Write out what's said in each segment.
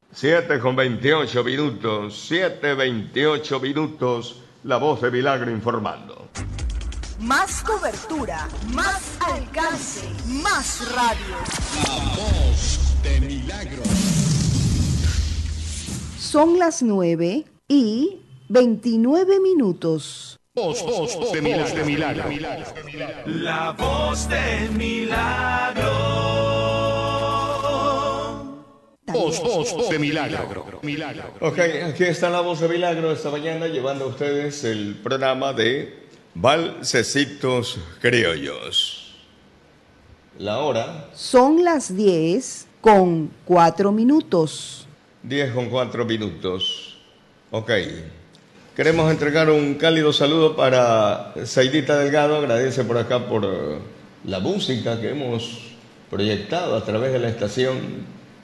7:28 minutos, 7:28 minutos, la voz de Milagro informando. Más cobertura, más alcance, más radio. La voz de Milagro. Son las 9:29 minutos. Voz de Milagro. La voz de Milagro. Voz de Milagro. Ok, aquí está la voz de Milagro esta mañana llevando a ustedes el programa de Valsecitos Criollos. La hora Son las 10:04 minutos. 10:04 minutos. Ok. Queremos entregar un cálido saludo para Zaidita Delgado. Agradece por acá por la música que hemos proyectado a través de la estación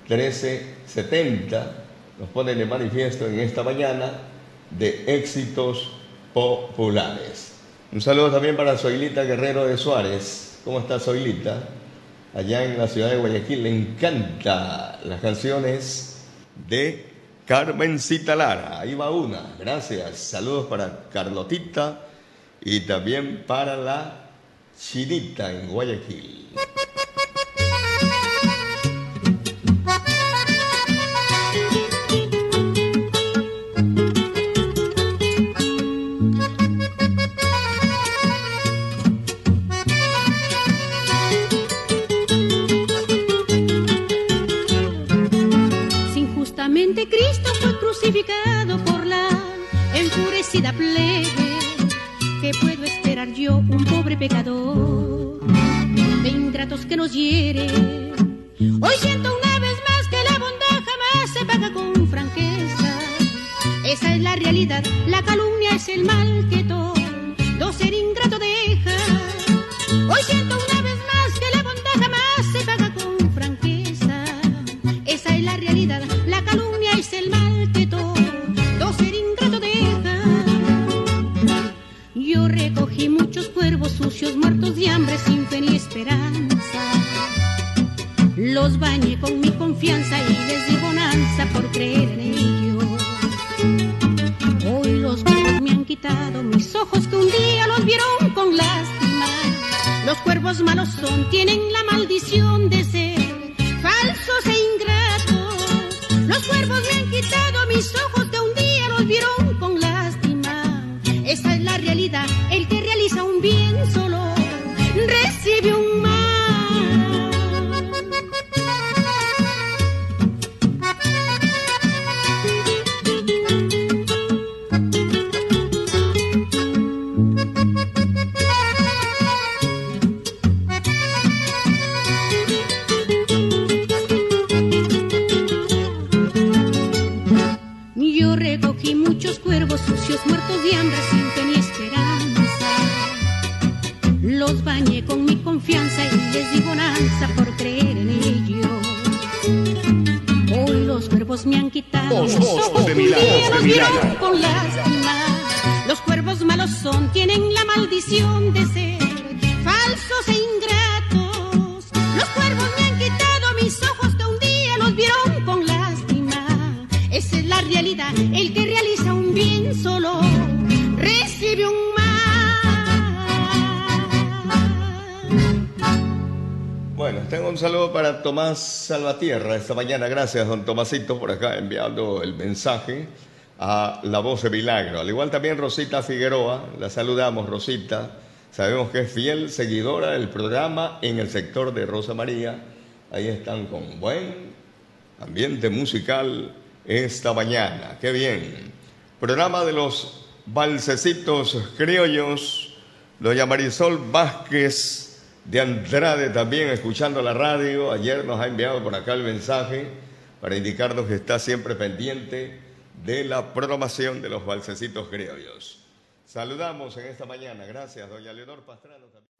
1370. Nos pone de manifiesto en esta mañana de éxitos populares. Un saludo también para Zoilita Guerrero de Suárez. ¿Cómo está Zoilita? Allá en la ciudad de Guayaquil le encantan las canciones de Carmencita Lara. Ahí va una. Gracias. Saludos para Carlotita y también para la Chinita en Guayaquil. Cristo fue crucificado por la enfurecida plebe. ¿Qué puedo esperar yo, un pobre pecador, de ingratos que nos hieren? Hoy siento una vez más que la bondad jamás se paga con franqueza. Esa es la realidad, la calumnia es el mal que todo ser ingrato deja. Hoy siento una vez más que la bondad jamás se paga con franqueza. Esa es la realidad, la calumnia es el mal que todo ser ingrato deja. Yo recogí muchos cuervos sucios, muertos de hambre, sin fe ni esperanza. Los bañé con mi confianza y les di bonanza por creer en ellos. Hoy los cuervos me han quitado mis ojos que un día los vieron con lástima. Los cuervos malos son, tienen la maldición de ser falsos e ingratos. Los cuervos me han quitado mis ojos que un día los vieron con lástima. Esa es la realidad, el que realiza un bien solo recibe un mal. Muchos cuervos sucios, muertos de hambre, sin fe ni esperanza. Los bañé con mi confianza y les di bonanza por creer en ellos. Hoy los cuervos me han quitado mis ojos que un día los vieron con lástima. Los cuervos malos son, tienen la maldición de ser falsos e ingratos. Los cuervos me han quitado mis ojos que un día los vieron con lástima. Esa es la realidad, el que realiza un bien solo recibe un mal. Bueno, tengo un saludo para Tomás Salvatierra esta mañana. Gracias, don Tomasito, por acá enviando el mensaje a la voz de Milagro. Al igual también Rosita Figueroa, la saludamos, Rosita. Sabemos que es fiel seguidora del programa en el sector de Rosa María. Ahí están con buen ambiente musical esta mañana. ¡Qué bien! Programa de los Valsecitos Criollos. Doña Marisol Vázquez de Andrade también escuchando la radio. Ayer nos ha enviado por acá el mensaje para indicarnos que está siempre pendiente de la programación de los Valsecitos Criollos. Saludamos en esta mañana. Gracias, doña Leonor Pastrano.